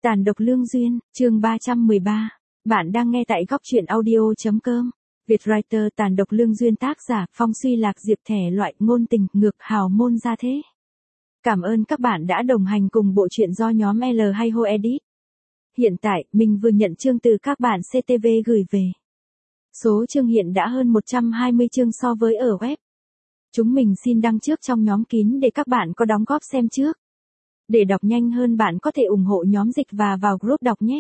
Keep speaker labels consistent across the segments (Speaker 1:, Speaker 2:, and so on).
Speaker 1: Tàn độc lương duyên, chương 313. Bạn đang nghe tại góc truyện audio.com. Vietwriter Tàn độc lương duyên, tác giả Phong Suy Lạc Diệp, thể loại ngôn tình ngược hào môn gia thế. Cảm ơn các bạn đã đồng hành cùng bộ truyện do nhóm L hay Ho edit. Hiện tại, mình vừa nhận chương từ các bạn CTV gửi về. Số chương hiện đã hơn 120 chương so với ở web. Chúng mình xin đăng trước trong nhóm kín để các bạn có đóng góp xem trước. Để đọc nhanh hơn, bạn có thể ủng hộ nhóm dịch và vào group đọc nhé.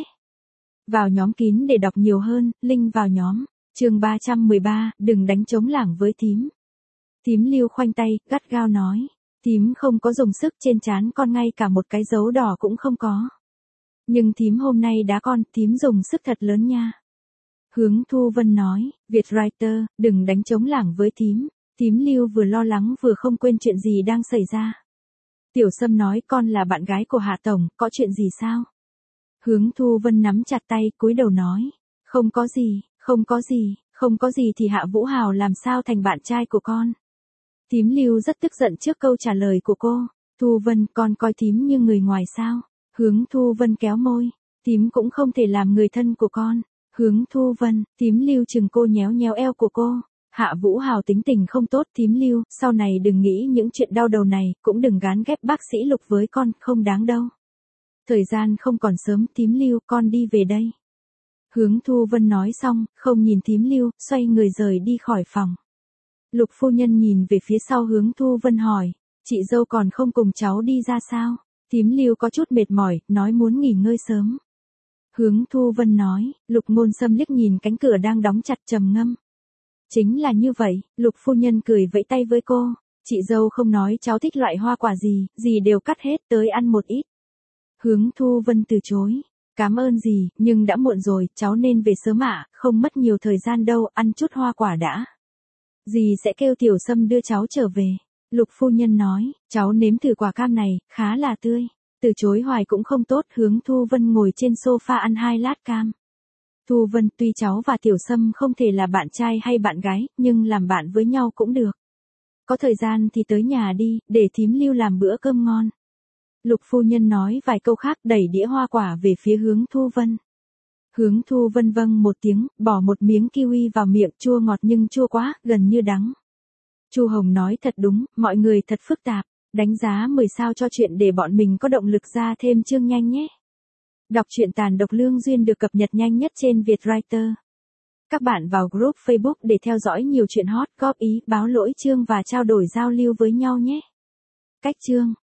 Speaker 1: Vào nhóm kín để đọc nhiều hơn, link vào nhóm. Chương 313, đừng đánh trống lảng với thím. Thím Lưu khoanh tay, gắt gao nói. Thím không có dùng sức, trên trán con ngay cả một cái dấu đỏ cũng không có. Nhưng thím hôm nay đá con, thím dùng sức thật lớn nha. Hướng Thu Vân nói, Vietwriter, đừng đánh trống lảng với thím. Thím Lưu vừa lo lắng vừa không quên chuyện gì đang xảy ra. Tiểu Sâm nói, con là bạn gái của Hạ Tổng, có chuyện gì sao? Hướng Thu Vân nắm chặt tay, cúi đầu nói. Không có gì, không có gì, không có gì thì Hạ Vũ Hào làm sao thành bạn trai của con? Thím Lưu rất tức giận trước câu trả lời của cô. Thu Vân, con coi thím như người ngoài sao? Hướng Thu Vân kéo môi. Thím cũng không thể làm người thân của con. Hướng Thu Vân, thím Lưu chừng cô, nhéo nhéo eo của cô. Hạ Vũ Hào tính tình không tốt, thím Lưu, sau này đừng nghĩ những chuyện đau đầu này, cũng đừng gán ghép bác sĩ Lục với con, không đáng đâu. Thời gian không còn sớm, thím Lưu, con đi về đây. Hướng Thu Vân nói xong, không nhìn thím Lưu, xoay người rời đi khỏi phòng. Lục phu nhân nhìn về phía sau Hướng Thu Vân hỏi, chị dâu còn không cùng cháu đi ra sao? Thím Lưu có chút mệt mỏi, nói muốn nghỉ ngơi sớm. Hướng Thu Vân nói, Lục Ngôn Sâm liếc nhìn cánh cửa đang đóng chặt, trầm ngâm. Chính là như vậy, Lục phu nhân cười vẫy tay với cô. Chị dâu không nói cháu thích loại hoa quả gì, gì đều cắt hết, tới ăn một ít. Hướng Thu Vân từ chối. Cảm ơn dì, nhưng đã muộn rồi, cháu nên về sớm ạ, không mất nhiều thời gian đâu, ăn chút hoa quả đã. Dì sẽ kêu Tiểu Sâm đưa cháu trở về. Lục phu nhân nói, cháu nếm thử quả cam này, khá là tươi. Từ chối hoài cũng không tốt. Hướng Thu Vân ngồi trên sofa ăn 2 lát cam. Thu Vân, tuy cháu và Tiểu Sâm không thể là bạn trai hay bạn gái, nhưng làm bạn với nhau cũng được. Có thời gian thì tới nhà đi, để thím Lưu làm bữa cơm ngon. Lục phu nhân nói vài câu khác, đẩy đĩa hoa quả về phía Hướng Thu Vân. Hướng Thu Vân vâng một tiếng, bỏ một miếng kiwi vào miệng, chua ngọt nhưng chua quá, gần như đắng. Chu Hồng nói thật đúng, mọi người thật phức tạp, đánh giá 10 sao cho chuyện để bọn mình có động lực ra thêm chương nhanh nhé. Đọc truyện Tàn độc lương duyên được cập nhật nhanh nhất trên Vietwriter. Các bạn vào group Facebook để theo dõi nhiều chuyện hot, góp ý, báo lỗi chương và trao đổi giao lưu với nhau nhé. Cách chương